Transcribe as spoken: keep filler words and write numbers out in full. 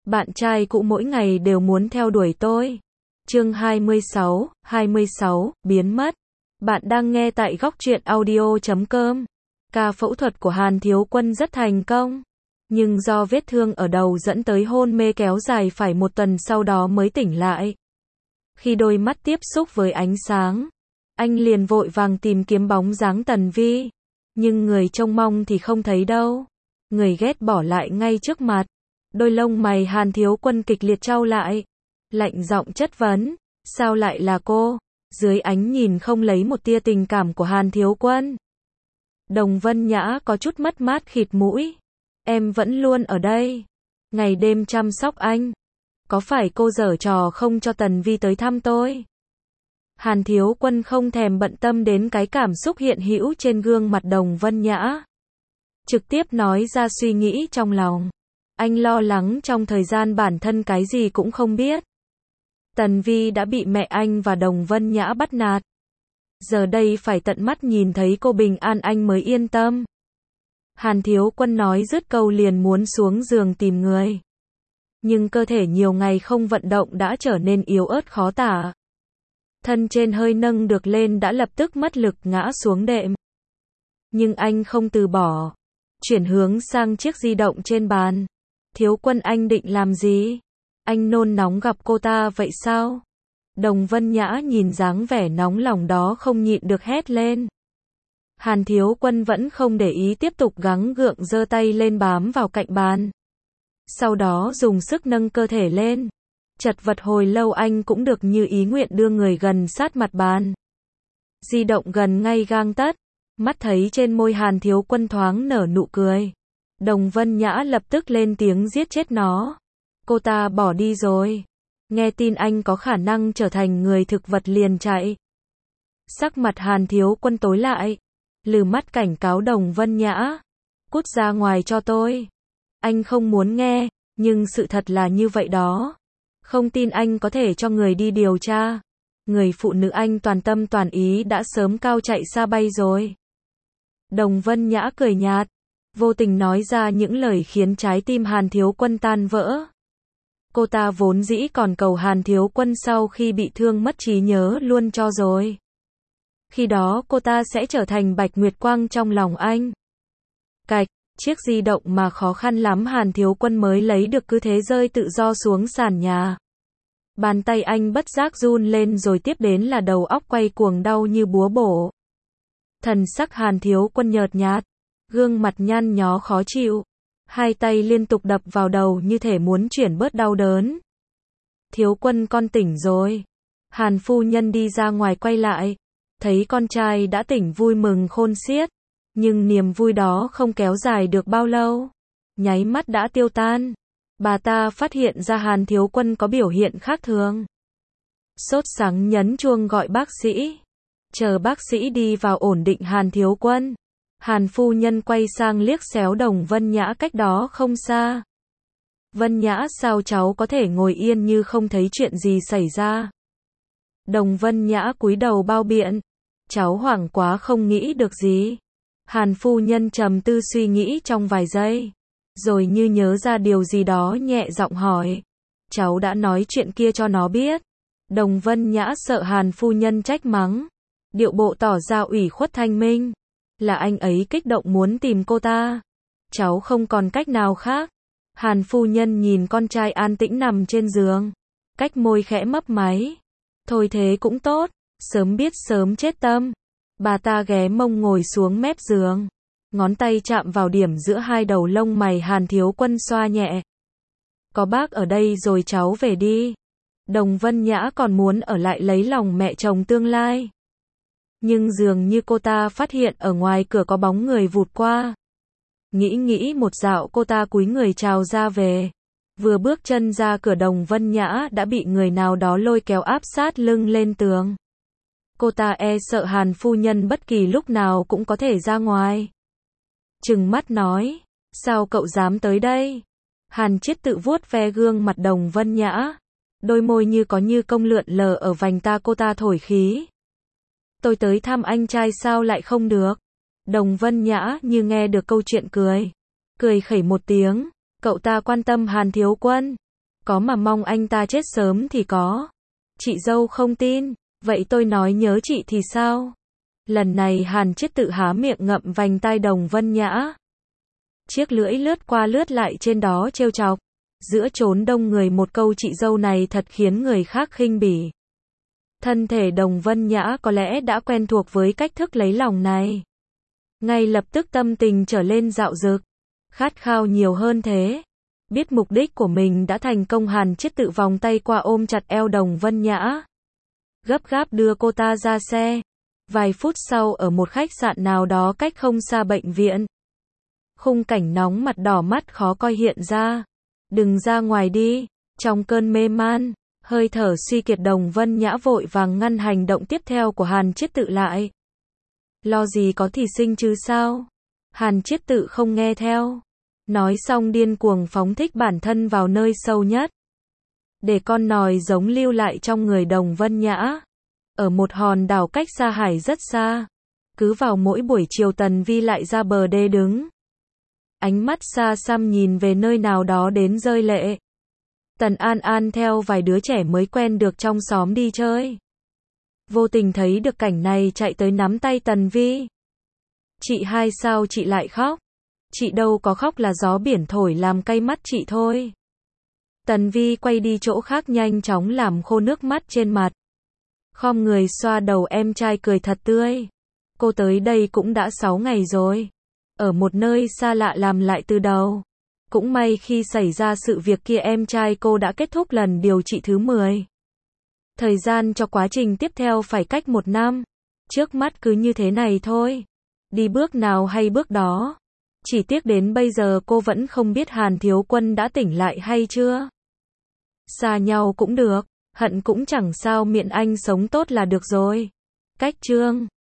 Bạn trai cũ mỗi ngày đều muốn theo đuổi tôi. Chương hai mươi sáu, hai mươi sáu, biến mất. Bạn đang nghe tại góc truyện audio chấm com. Ca phẫu thuật của Hàn Thiếu Quân rất thành công. Nhưng do vết thương ở đầu dẫn tới hôn mê kéo dài phải một tuần sau đó mới tỉnh lại. Khi đôi mắt tiếp xúc với ánh sáng, anh liền vội vàng tìm kiếm bóng dáng Tần Vi. Nhưng người trông mong thì không thấy đâu. Người ghét bỏ lại ngay trước mặt. Đôi lông mày Hàn Thiếu Quân kịch liệt chau lại. Lạnh giọng chất vấn, sao lại là cô? Dưới ánh nhìn không lấy một tia tình cảm của Hàn Thiếu Quân, Đồng Vân Nhã có chút mất mát khịt mũi. Em vẫn luôn ở đây, ngày đêm chăm sóc anh. Có phải cô giở trò không cho Tần Vi tới thăm tôi? Hàn Thiếu Quân không thèm bận tâm đến cái cảm xúc hiện hữu trên gương mặt Đồng Vân Nhã. Trực tiếp nói ra suy nghĩ trong lòng. Anh lo lắng trong thời gian bản thân cái gì cũng không biết. Tần Vi đã bị mẹ anh và Đồng Vân Nhã bắt nạt. Giờ đây phải tận mắt nhìn thấy cô bình an anh mới yên tâm. Hàn Thiếu Quân nói dứt câu liền muốn xuống giường tìm người. Nhưng cơ thể nhiều ngày không vận động đã trở nên yếu ớt khó tả. Thân trên hơi nâng được lên đã lập tức mất lực ngã xuống đệm. Nhưng anh không từ bỏ. Chuyển hướng sang chiếc di động trên bàn. Thiếu Quân, anh định làm gì? Anh nôn nóng gặp cô ta vậy sao? Đồng Vân Nhã nhìn dáng vẻ nóng lòng đó không nhịn được hét lên. Hàn Thiếu Quân vẫn không để ý, tiếp tục gắng gượng giơ tay lên bám vào cạnh bàn. Sau đó dùng sức nâng cơ thể lên. Chật vật hồi lâu anh cũng được như ý nguyện đưa người gần sát mặt bàn. Di động gần ngay gang tấc. Mắt thấy trên môi Hàn Thiếu Quân thoáng nở nụ cười. Đồng Vân Nhã lập tức lên tiếng giết chết nó. Cô ta bỏ đi rồi. Nghe tin anh có khả năng trở thành người thực vật liền chạy. Sắc mặt Hàn Thiếu Quân tối lại. Lừ mắt cảnh cáo Đồng Vân Nhã. Cút ra ngoài cho tôi. Anh không muốn nghe, nhưng sự thật là như vậy đó. Không tin anh có thể cho người đi điều tra. Người phụ nữ anh toàn tâm toàn ý đã sớm cao chạy xa bay rồi. Đồng Vân Nhã cười nhạt, vô tình nói ra những lời khiến trái tim Hàn Thiếu Quân tan vỡ. Cô ta vốn dĩ còn cầu Hàn Thiếu Quân sau khi bị thương mất trí nhớ luôn cho rồi. Khi đó cô ta sẽ trở thành Bạch Nguyệt Quang trong lòng anh. Cạch, chiếc di động mà khó khăn lắm Hàn Thiếu Quân mới lấy được cứ thế rơi tự do xuống sàn nhà. Bàn tay anh bất giác run lên rồi tiếp đến là đầu óc quay cuồng đau như búa bổ. Thần sắc Hàn Thiếu Quân nhợt nhạt, gương mặt nhăn nhó khó chịu, hai tay liên tục đập vào đầu như thể muốn chuyển bớt đau đớn. Thiếu Quân, con tỉnh rồi. Hàn phu nhân đi ra ngoài quay lại, thấy con trai đã tỉnh vui mừng khôn xiết, nhưng niềm vui đó không kéo dài được bao lâu, nháy mắt đã tiêu tan. Bà ta phát hiện ra Hàn Thiếu Quân có biểu hiện khác thường. Sốt sắng nhấn chuông gọi bác sĩ. Chờ bác sĩ đi vào ổn định Hàn Thiếu Quân. Hàn phu nhân quay sang liếc xéo Đồng Vân Nhã cách đó không xa. Vân Nhã, sao cháu có thể ngồi yên như không thấy chuyện gì xảy ra? Đồng Vân Nhã cúi đầu bao biện. Cháu hoảng quá không nghĩ được gì. Hàn phu nhân trầm tư suy nghĩ trong vài giây. Rồi như nhớ ra điều gì đó nhẹ giọng hỏi. Cháu đã nói chuyện kia cho nó biết. Đồng Vân Nhã sợ Hàn phu nhân trách mắng. Điệu bộ tỏ ra ủy khuất thanh minh. Là anh ấy kích động muốn tìm cô ta. Cháu không còn cách nào khác. Hàn phu nhân nhìn con trai an tĩnh nằm trên giường. Cách môi khẽ mấp máy. Thôi thế cũng tốt. Sớm biết sớm chết tâm. Bà ta ghé mông ngồi xuống mép giường. Ngón tay chạm vào điểm giữa hai đầu lông mày Hàn Thiếu Quân xoa nhẹ. Có bác ở đây rồi cháu về đi. Đồng Vân Nhã còn muốn ở lại lấy lòng mẹ chồng tương lai. Nhưng dường như cô ta phát hiện ở ngoài cửa có bóng người vụt qua. Nghĩ nghĩ một dạo cô ta cúi người chào ra về. Vừa bước chân ra cửa Đồng Vân Nhã đã bị người nào đó lôi kéo áp sát lưng lên tường. Cô ta e sợ Hàn phu nhân bất kỳ lúc nào cũng có thể ra ngoài. Trừng mắt nói, sao cậu dám tới đây? Hàn Chiết tự vuốt ve gương mặt Đồng Vân Nhã. Đôi môi như có như công lượn lờ ở vành ta cô ta thổi khí. Tôi tới thăm anh trai sao lại không được? Đồng Vân Nhã như nghe được câu chuyện cười. Cười khẩy một tiếng. Cậu ta quan tâm Hàn Thiếu Quân. Có mà mong anh ta chết sớm thì có. Chị dâu không tin. Vậy tôi nói nhớ chị thì sao? Lần này Hàn Chiết Tự há miệng ngậm vành tai Đồng Vân Nhã. Chiếc lưỡi lướt qua lướt lại trên đó trêu chọc. Giữa chốn đông người một câu chị dâu này thật khiến người khác khinh bỉ. Thân thể Đồng Vân Nhã có lẽ đã quen thuộc với cách thức lấy lòng này. Ngay lập tức tâm tình trở lên dạo dực. Khát khao nhiều hơn thế. Biết mục đích của mình đã thành công, Hàn Chiết Tự vòng tay qua ôm chặt eo Đồng Vân Nhã. Gấp gáp đưa cô ta ra xe. Vài phút sau ở một khách sạn nào đó cách không xa bệnh viện. Khung cảnh nóng mặt đỏ mắt khó coi hiện ra. Đừng ra ngoài đi. Trong cơn mê man, hơi thở suy kiệt, Đồng Vân Nhã vội vàng ngăn hành động tiếp theo của Hàn Chiết Tự lại. Lo gì có thì sinh chứ sao? Hàn Chiết Tự không nghe theo. Nói xong điên cuồng phóng thích bản thân vào nơi sâu nhất. Để con nòi giống lưu lại trong người Đồng Vân Nhã. Ở một hòn đảo cách xa hải rất xa. Cứ vào mỗi buổi chiều Tần Vi lại ra bờ đê đứng. Ánh mắt xa xăm nhìn về nơi nào đó đến rơi lệ. Tần An An theo vài đứa trẻ mới quen được trong xóm đi chơi. Vô tình thấy được cảnh này chạy tới nắm tay Tần Vi. Chị hai sao chị lại khóc? Chị đâu có khóc, là gió biển thổi làm cay mắt chị thôi. Tần Vi quay đi chỗ khác nhanh chóng làm khô nước mắt trên mặt. Khom người xoa đầu em trai cười thật tươi. Cô tới đây cũng đã sáu ngày rồi. Ở một nơi xa lạ làm lại từ đầu. Cũng may khi xảy ra sự việc kia em trai cô đã kết thúc lần điều trị thứ mười. Thời gian cho quá trình tiếp theo phải cách một năm. Trước mắt cứ như thế này thôi. Đi bước nào hay bước đó. Chỉ tiếc đến bây giờ cô vẫn không biết Hàn Thiếu Quân đã tỉnh lại hay chưa. Xa nhau cũng được, hận cũng chẳng sao, miệng anh sống tốt là được rồi. Cách chương